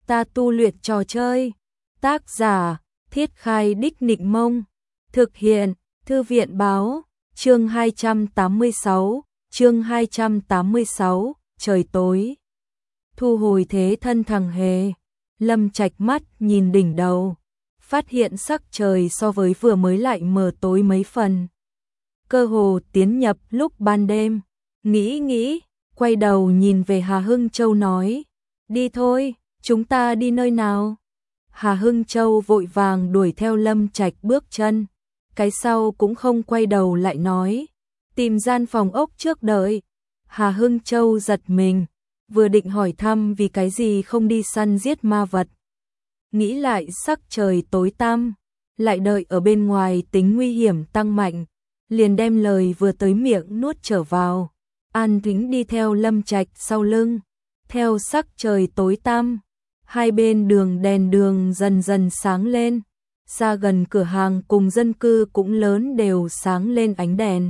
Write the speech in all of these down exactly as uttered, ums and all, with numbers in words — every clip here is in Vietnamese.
ta tu luyện trò chơi. Tác giả, Thiết Khai Đích Nịnh Mông. Thực hiện, Thư viện Báo. Chương hai trăm tám mươi sáu, chương hai trăm tám mươi sáu, trời tối. Thu hồi thế thân thằng hề. Lâm Trạch mắt nhìn đỉnh đầu, phát hiện sắc trời so với vừa mới lại mờ tối mấy phần. Cơ hồ tiến nhập lúc ban đêm. Nghĩ nghĩ, quay đầu nhìn về Hà Hưng Châu nói, đi thôi, chúng ta đi nơi nào? Hà Hưng Châu vội vàng đuổi theo Lâm Trạch bước chân, cái sau cũng không quay đầu lại nói, tìm gian phòng ốc trước đợi. Hà Hưng Châu giật mình, vừa định hỏi thăm vì cái gì không đi săn giết ma vật. Nghĩ lại sắc trời tối tăm, lại đợi ở bên ngoài tính nguy hiểm tăng mạnh, liền đem lời vừa tới miệng nuốt trở vào. An tĩnh đi theo Lâm Trạch sau lưng, theo sắc trời tối tăm, hai bên đường đèn đường dần dần sáng lên, xa gần cửa hàng cùng dân cư cũng lớn đều sáng lên ánh đèn.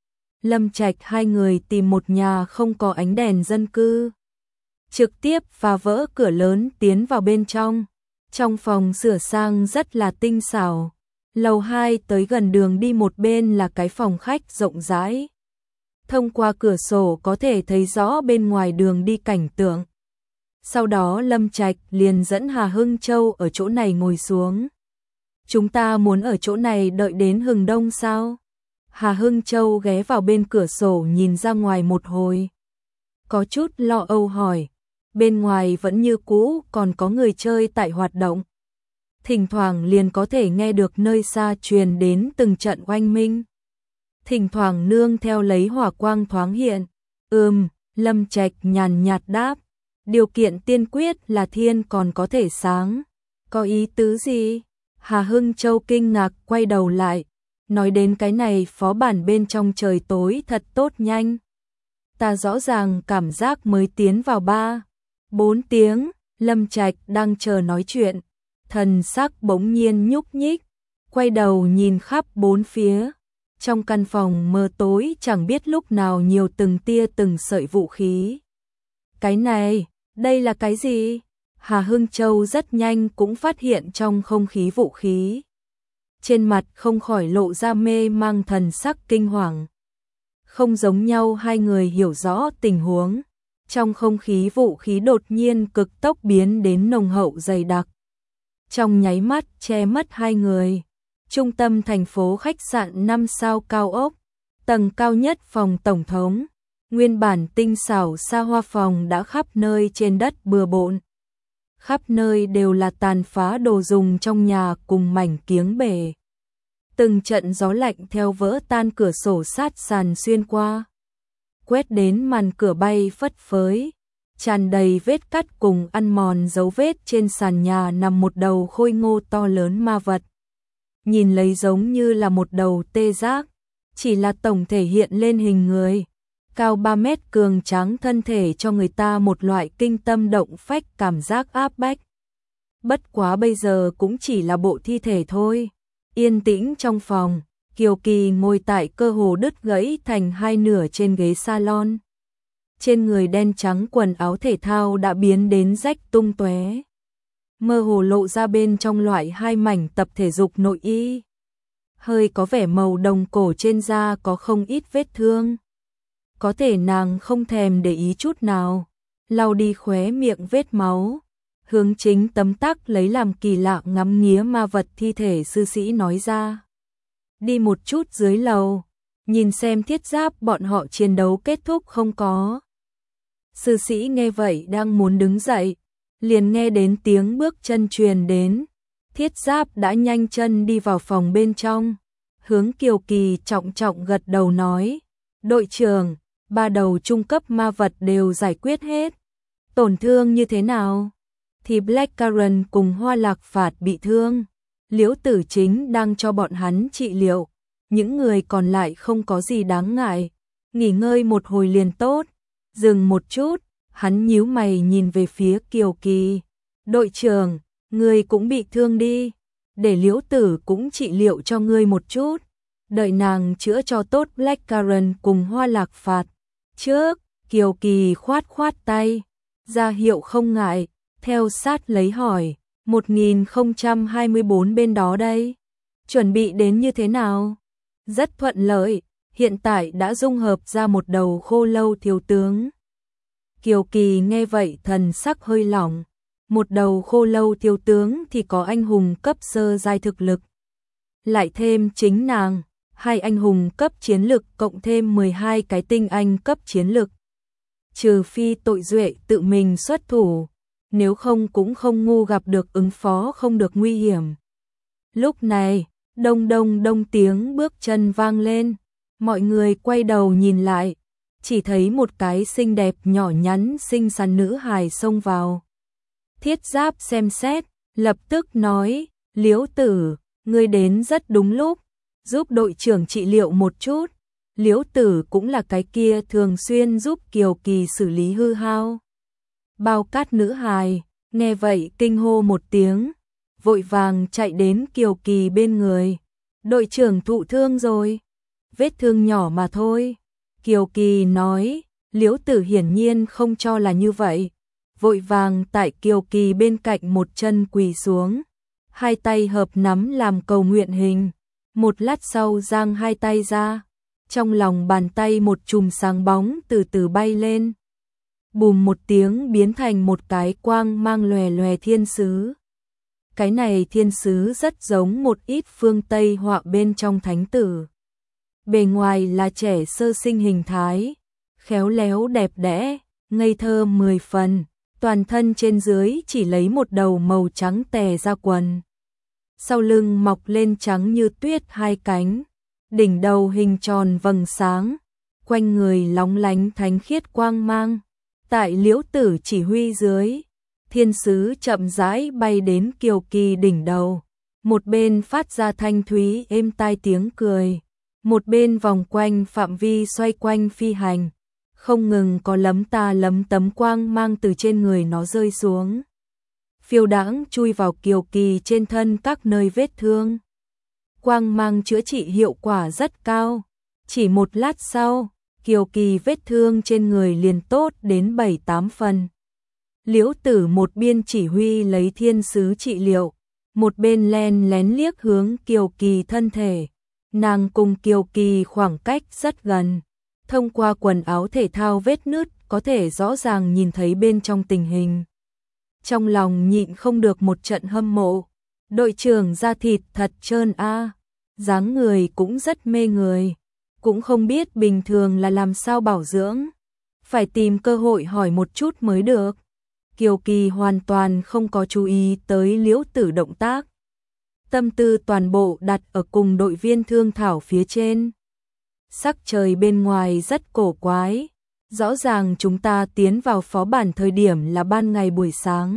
Lâm Trạch hai người tìm một nhà không có ánh đèn dân cư, trực tiếp phá vỡ cửa lớn tiến vào bên trong. Trong phòng sửa sang rất là tinh xảo. Lầu hai tới gần đường đi một bên là cái phòng khách rộng rãi. Thông qua cửa sổ có thể thấy rõ bên ngoài đường đi cảnh tượng. Sau đó Lâm Trạch liền dẫn Hà Hưng Châu ở chỗ này ngồi xuống. Chúng ta muốn ở chỗ này đợi đến hừng đông sao? Hà Hưng Châu ghé vào bên cửa sổ nhìn ra ngoài một hồi, có chút lo âu hỏi. Bên ngoài vẫn như cũ còn có người chơi tại hoạt động. Thỉnh thoảng liền có thể nghe được nơi xa truyền đến từng trận oanh minh. Thỉnh thoảng nương theo lấy hỏa quang thoáng hiện. Ừm, Lâm Trạch nhàn nhạt đáp. Điều kiện tiên quyết là thiên còn có thể sáng. Có ý tứ gì? Hà Hưng Châu kinh ngạc quay đầu lại. Nói đến cái này phó bản bên trong trời tối thật tốt nhanh. Ta rõ ràng cảm giác mới tiến vào ba bốn tiếng, Lâm Trạch đang chờ nói chuyện, thần sắc bỗng nhiên nhúc nhích, quay đầu nhìn khắp bốn phía. Trong căn phòng mờ tối chẳng biết lúc nào nhiều từng tia từng sợi vũ khí. Cái này, đây là cái gì? Hà Hưng Châu rất nhanh cũng phát hiện trong không khí vũ khí. Trên mặt không khỏi lộ ra mê mang thần sắc kinh hoàng. Không giống nhau hai người hiểu rõ tình huống. Trong không khí vũ khí đột nhiên cực tốc biến đến nồng hậu dày đặc. Trong nháy mắt che mất hai người. Trung tâm thành phố khách sạn năm sao cao ốc, tầng cao nhất phòng tổng thống. Nguyên bản tinh xảo xa hoa phòng đã khắp nơi trên đất bừa bộn. Khắp nơi đều là tàn phá đồ dùng trong nhà cùng mảnh kiếng bể. Từng trận gió lạnh theo vỡ tan cửa sổ sát sàn xuyên qua, quét đến màn cửa bay phất phới, tràn đầy vết cắt cùng ăn mòn dấu vết. Trên sàn nhà nằm một đầu khôi ngô to lớn ma vật. Nhìn lấy giống như là một đầu tê giác, chỉ là tổng thể hiện lên hình người. Cao ba mét cường tráng thân thể cho người ta một loại kinh tâm động phách cảm giác áp bách. Bất quá bây giờ cũng chỉ là bộ thi thể thôi. Yên tĩnh trong phòng, Kiều Kỳ ngồi tại cơ hồ đứt gãy thành hai nửa trên ghế salon. Trên người đen trắng quần áo thể thao đã biến đến rách tung tóe, mơ hồ lộ ra bên trong loại hai mảnh tập thể dục nội y. Hơi có vẻ màu đồng cổ trên da có không ít vết thương. Có thể nàng không thèm để ý chút nào, lau đi khóe miệng vết máu. Hướng chính tấm tắc lấy làm kỳ lạ ngắm nghía ma vật thi thể sư sĩ nói ra. Đi một chút dưới lầu, nhìn xem thiết giáp bọn họ chiến đấu kết thúc không có. Sư sĩ nghe vậy đang muốn đứng dậy, liền nghe đến tiếng bước chân truyền đến. Thiết giáp đã nhanh chân đi vào phòng bên trong, hướng Kiều Kỳ trọng trọng gật đầu nói. Đội trưởng, ba đầu trung cấp ma vật đều giải quyết hết. Tổn thương như thế nào? Thì Blackcurrant cùng Hoa Lạc Phạt bị thương. Liễu Tử Chính đang cho bọn hắn trị liệu. Những người còn lại không có gì đáng ngại. Nghỉ ngơi một hồi liền tốt. Dừng một chút, hắn nhíu mày nhìn về phía Kiều Kỳ. Đội trưởng, ngươi cũng bị thương đi. Để Liễu Tử cũng trị liệu cho ngươi một chút. Đợi nàng chữa cho tốt Blackcurrant cùng Hoa Lạc Phạt. Trước, Kiều Kỳ khoát khoát tay, ra hiệu không ngại. theo sát lấy hỏi, một nghìn không trăm hai mươi bốn bên đó đây, chuẩn bị đến như thế nào? Rất thuận lợi, hiện tại đã dung hợp ra một đầu khô lâu thiếu tướng. Kiều Kỳ nghe vậy thần sắc hơi lỏng, một đầu khô lâu thiếu tướng thì có anh hùng cấp sơ giai thực lực. Lại thêm chính nàng, hai anh hùng cấp chiến lực cộng thêm mười hai cái tinh anh cấp chiến lực. Trừ phi Tội Duệ tự mình xuất thủ, nếu không cũng không ngu gặp được ứng phó không được nguy hiểm. Lúc này, đông đông đông tiếng bước chân vang lên, mọi người quay đầu nhìn lại, chỉ thấy một cái xinh đẹp nhỏ nhắn xinh xắn nữ hài xông vào. Thiết Giáp xem xét, lập tức nói, Liễu Tử, ngươi đến rất đúng lúc, giúp đội trưởng trị liệu một chút. Liễu Tử cũng là cái kia thường xuyên giúp Kiều Kỳ xử lý hư hao. Bao Cát nữ hài, nghe vậy kinh hô một tiếng, vội vàng chạy đến Kiều Kỳ bên người. Đội trưởng thụ thương rồi, vết thương nhỏ mà thôi. Kiều Kỳ nói, Liễu Tử hiển nhiên không cho là như vậy, vội vàng tại Kiều Kỳ bên cạnh một chân quỳ xuống, hai tay hợp nắm làm cầu nguyện hình, một lát sau giang hai tay ra, trong lòng bàn tay một chùm sáng bóng từ từ bay lên, bùm một tiếng biến thành một cái quang mang lòe lòe thiên sứ. Cái này thiên sứ rất giống một ít phương Tây họa bên trong thánh tử. Bề ngoài là trẻ sơ sinh hình thái, khéo léo đẹp đẽ, ngây thơ mười phần, toàn thân trên dưới chỉ lấy một đầu màu trắng tè ra quần. Sau lưng mọc lên trắng như tuyết hai cánh, đỉnh đầu hình tròn vầng sáng, quanh người lóng lánh thánh khiết quang mang. Tại Liễu Tử chỉ huy dưới, thiên sứ chậm rãi bay đến Kiều Kỳ đỉnh đầu, một bên phát ra thanh thúy êm tai tiếng cười, một bên vòng quanh phạm vi xoay quanh phi hành, không ngừng có lấm ta lấm tấm quang mang từ trên người nó rơi xuống, phiêu đãng chui vào Kiều Kỳ trên thân các nơi vết thương. Quang mang chữa trị hiệu quả rất cao, chỉ một lát sau, Kiều Kỳ vết thương trên người liền tốt đến bảy tám phần. Liễu Tử một bên chỉ huy lấy thiên sứ trị liệu, một bên len lén liếc hướng Kiều Kỳ thân thể. Nàng cùng Kiều Kỳ khoảng cách rất gần, thông qua quần áo thể thao vết nứt có thể rõ ràng nhìn thấy bên trong tình hình. Trong lòng nhịn không được một trận hâm mộ, đội trưởng da thịt thật trơn a, dáng người cũng rất mê người, cũng không biết bình thường là làm sao bảo dưỡng, phải tìm cơ hội hỏi một chút mới được. Kiều Kỳ hoàn toàn không có chú ý tới Liễu Tử động tác, tâm tư toàn bộ đặt ở cùng đội viên thương thảo phía trên. Sắc trời bên ngoài rất cổ quái, rõ ràng chúng ta tiến vào phó bản thời điểm là ban ngày buổi sáng.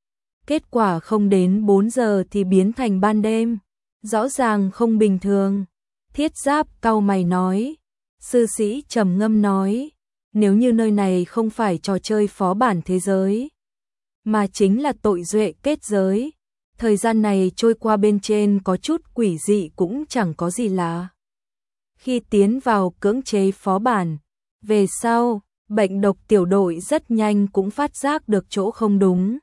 Kết quả không đến bốn giờ thì biến thành ban đêm, rõ ràng không bình thường. Thiết Giáp cau mày nói, sư sĩ trầm ngâm nói, nếu như nơi này không phải trò chơi phó bản thế giới, mà chính là Tội Duệ kết giới, thời gian này trôi qua bên trên có chút quỷ dị cũng chẳng có gì lạ. Khi tiến vào cưỡng chế phó bản, về sau, bệnh độc tiểu đội rất nhanh cũng phát giác được chỗ không đúng.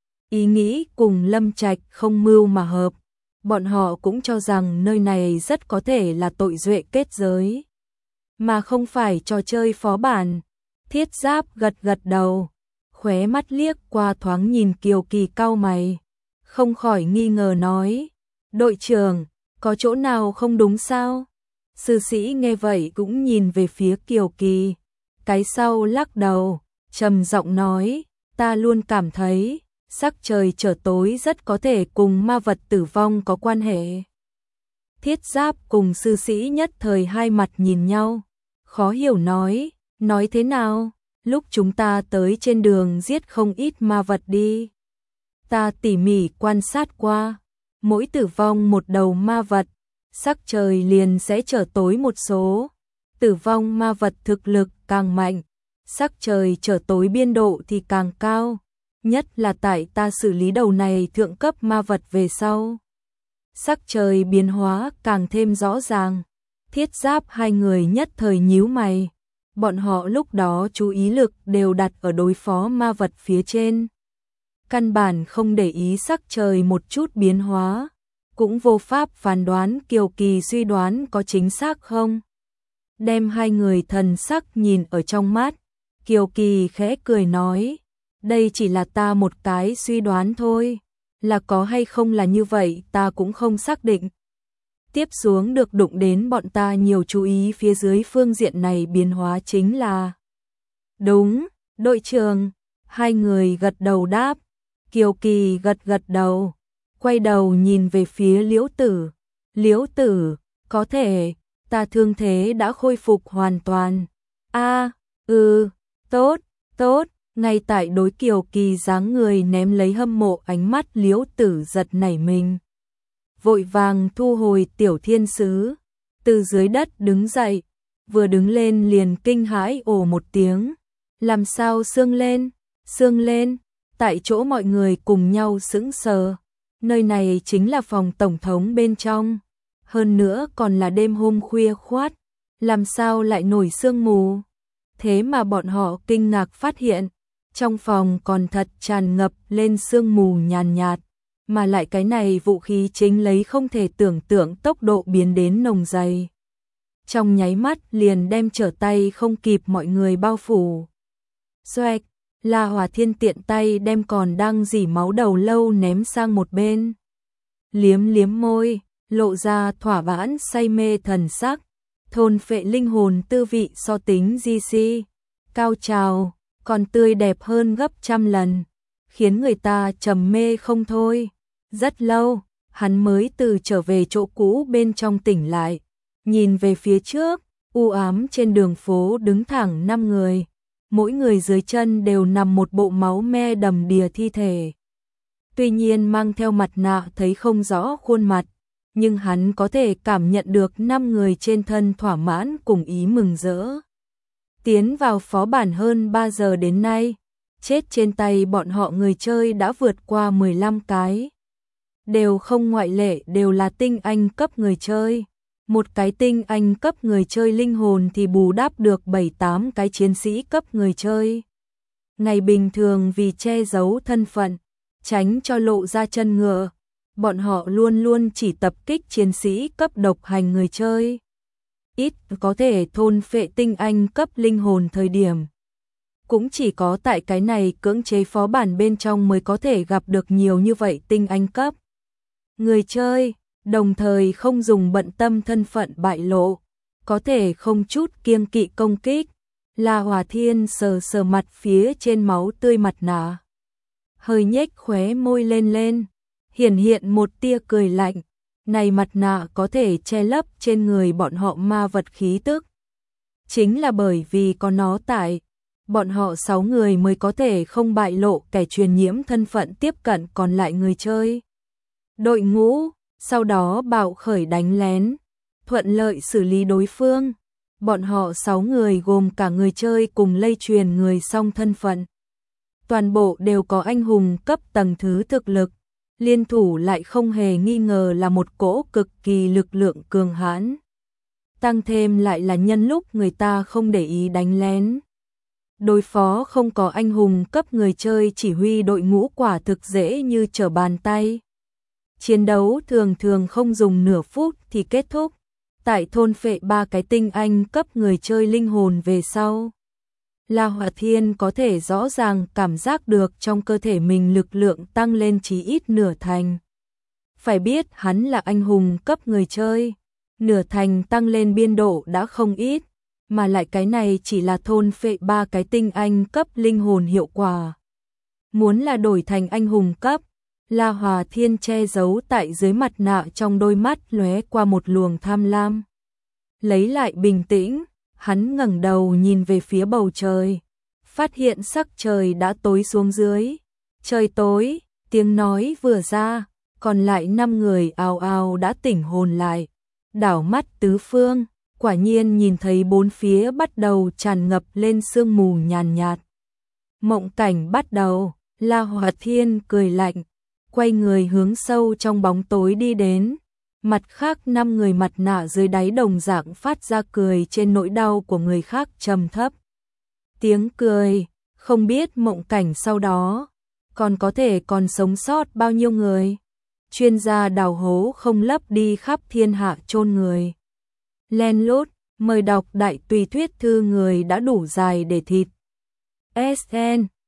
Ý nghĩ cùng Lâm Trạch không mưu mà hợp, bọn họ cũng cho rằng nơi này rất có thể là Tội Duệ kết giới, mà không phải trò chơi phó bản. Thiết Giáp gật gật đầu, khóe mắt liếc qua thoáng nhìn Kiều Kỳ cau mày, không khỏi nghi ngờ nói, đội trưởng, có chỗ nào không đúng sao? Sư sĩ nghe vậy cũng nhìn về phía Kiều Kỳ, cái sau lắc đầu, trầm giọng nói, ta luôn cảm thấy, sắc trời trở tối rất có thể cùng ma vật tử vong có quan hệ. Thiết Giáp cùng sư sĩ nhất thời hai mặt nhìn nhau, khó hiểu nói, nói thế nào, lúc chúng ta tới trên đường giết không ít ma vật đi. Ta tỉ mỉ quan sát qua, mỗi tử vong một đầu ma vật, sắc trời liền sẽ trở tối một số. Tử vong ma vật thực lực càng mạnh, sắc trời trở tối biên độ thì càng cao, nhất là tại ta xử lý đầu này thượng cấp ma vật về sau. Sắc trời biến hóa càng thêm rõ ràng, Thiết Giáp hai người nhất thời nhíu mày, bọn họ lúc đó chú ý lực đều đặt ở đối phó ma vật phía trên. căn bản không để ý sắc trời một chút biến hóa, cũng vô pháp phán đoán Kiều Kỳ suy đoán có chính xác không. Đem hai người thần sắc nhìn ở trong mắt, Kiều Kỳ khẽ cười nói, đây chỉ là ta một cái suy đoán thôi, là có hay không là như vậy ta cũng không xác định. Tiếp xuống được đụng đến bọn ta nhiều chú ý phía dưới phương diện này biến hóa chính là. Đúng, đội trưởng, hai người gật đầu đáp, Kiều Kỳ gật gật đầu, quay đầu nhìn về phía Liễu Tử, Liễu Tử, có thể, ta thương thế đã khôi phục hoàn toàn. A, ừ, tốt, tốt, ngay tại đối Kiều Kỳ dáng người ném lấy hâm mộ ánh mắt Liễu Tử giật nảy mình. Vội vàng thu hồi tiểu thiên sứ, từ dưới đất đứng dậy, vừa đứng lên liền kinh hãi ồ một tiếng, làm sao sương lên, sương lên, tại chỗ mọi người cùng nhau sững sờ, nơi này chính là phòng tổng thống bên trong, hơn nữa còn là đêm hôm khuya khoát, làm sao lại nổi sương mù, thế mà bọn họ kinh ngạc phát hiện, trong phòng còn thật tràn ngập lên sương mù nhàn nhạt. Mà lại cái này vũ khí chính lấy không thể tưởng tượng tốc độ biến đến nồng dày. Trong nháy mắt liền đem trở tay không kịp mọi người bao phủ. Xoẹt, La Hòa Thiên tiện tay đem còn đang dỉ máu đầu lâu ném sang một bên. Liếm liếm môi, lộ ra thỏa mãn say mê thần sắc, thôn phệ linh hồn tư vị so tính gi xi. Cao trào, còn tươi đẹp hơn gấp trăm lần, khiến người ta trầm mê không thôi. Rất lâu, hắn mới từ trở về chỗ cũ bên trong tỉnh lại, nhìn về phía trước, u ám trên đường phố đứng thẳng năm người, mỗi người dưới chân đều nằm một bộ máu me đầm đìa thi thể. Tuy nhiên mang theo mặt nạ thấy không rõ khuôn mặt, nhưng hắn có thể cảm nhận được năm người trên thân thỏa mãn cùng ý mừng rỡ. Tiến vào phó bản hơn ba giờ đến nay, chết trên tay bọn họ người chơi đã vượt qua mười lăm cái. Đều không ngoại lệ đều là tinh anh cấp người chơi. Một cái tinh anh cấp người chơi linh hồn thì bù đắp được bảy tám cái chiến sĩ cấp người chơi. Ngày bình thường vì che giấu thân phận, tránh cho lộ ra chân ngựa, bọn họ luôn luôn chỉ tập kích chiến sĩ cấp độc hành người chơi. Ít có thể thôn phệ tinh anh cấp linh hồn thời điểm. Cũng chỉ có tại cái này cưỡng chế phó bản bên trong mới có thể gặp được nhiều như vậy tinh anh cấp người chơi, đồng thời không dùng bận tâm thân phận bại lộ, có thể không chút kiêng kỵ công kích. La Hòa Thiên sờ sờ mặt phía trên máu tươi mặt nạ, hơi nhếch khóe môi lên lên, hiển hiện một tia cười lạnh, này mặt nạ có thể che lấp trên người bọn họ ma vật khí tức. Chính là bởi vì có nó tại, bọn họ sáu người mới có thể không bại lộ kẻ truyền nhiễm thân phận tiếp cận còn lại người chơi. Đội ngũ, sau đó bạo khởi đánh lén, thuận lợi xử lý đối phương. Bọn họ sáu người gồm cả người chơi cùng lây truyền người song thân phận. Toàn bộ đều có anh hùng cấp tầng thứ thực lực, liên thủ lại không hề nghi ngờ là một cỗ cực kỳ lực lượng cường hãn. Tăng thêm lại là nhân lúc người ta không để ý đánh lén. Đối phó không có anh hùng cấp người chơi chỉ huy đội ngũ quả thực dễ như trở bàn tay. Chiến đấu thường thường không dùng nửa phút thì kết thúc. Tại thôn phệ ba cái tinh anh cấp người chơi linh hồn về sau, La Hòa Thiên có thể rõ ràng cảm giác được trong cơ thể mình lực lượng tăng lên chí ít nửa thành. Phải biết hắn là anh hùng cấp người chơi, nửa thành tăng lên biên độ đã không ít, mà lại cái này chỉ là thôn phệ ba cái tinh anh cấp linh hồn hiệu quả. Muốn là đổi thành anh hùng cấp, La Hòa Thiên che giấu tại dưới mặt nạ trong đôi mắt lóe qua một luồng tham lam. Lấy lại bình tĩnh, hắn ngẩng đầu nhìn về phía bầu trời, phát hiện sắc trời đã tối xuống dưới. Trời tối, tiếng nói vừa ra, còn lại năm người ào ào đã tỉnh hồn lại, đảo mắt tứ phương, quả nhiên nhìn thấy bốn phía bắt đầu tràn ngập lên sương mù nhàn nhạt. Mộng cảnh bắt đầu, La Hòa Thiên cười lạnh, quay người hướng sâu trong bóng tối đi đến. Mặt khác năm người mặt nạ dưới đáy đồng dạng phát ra cười trên nỗi đau của người khác trầm thấp. Tiếng cười, không biết mộng cảnh sau đó, còn có thể còn sống sót bao nhiêu người? Chuyên gia đào hố không lấp đi khắp thiên hạ chôn người. Len lút, mời đọc đại tùy thuyết thư người đã đủ dài để thịt. ét en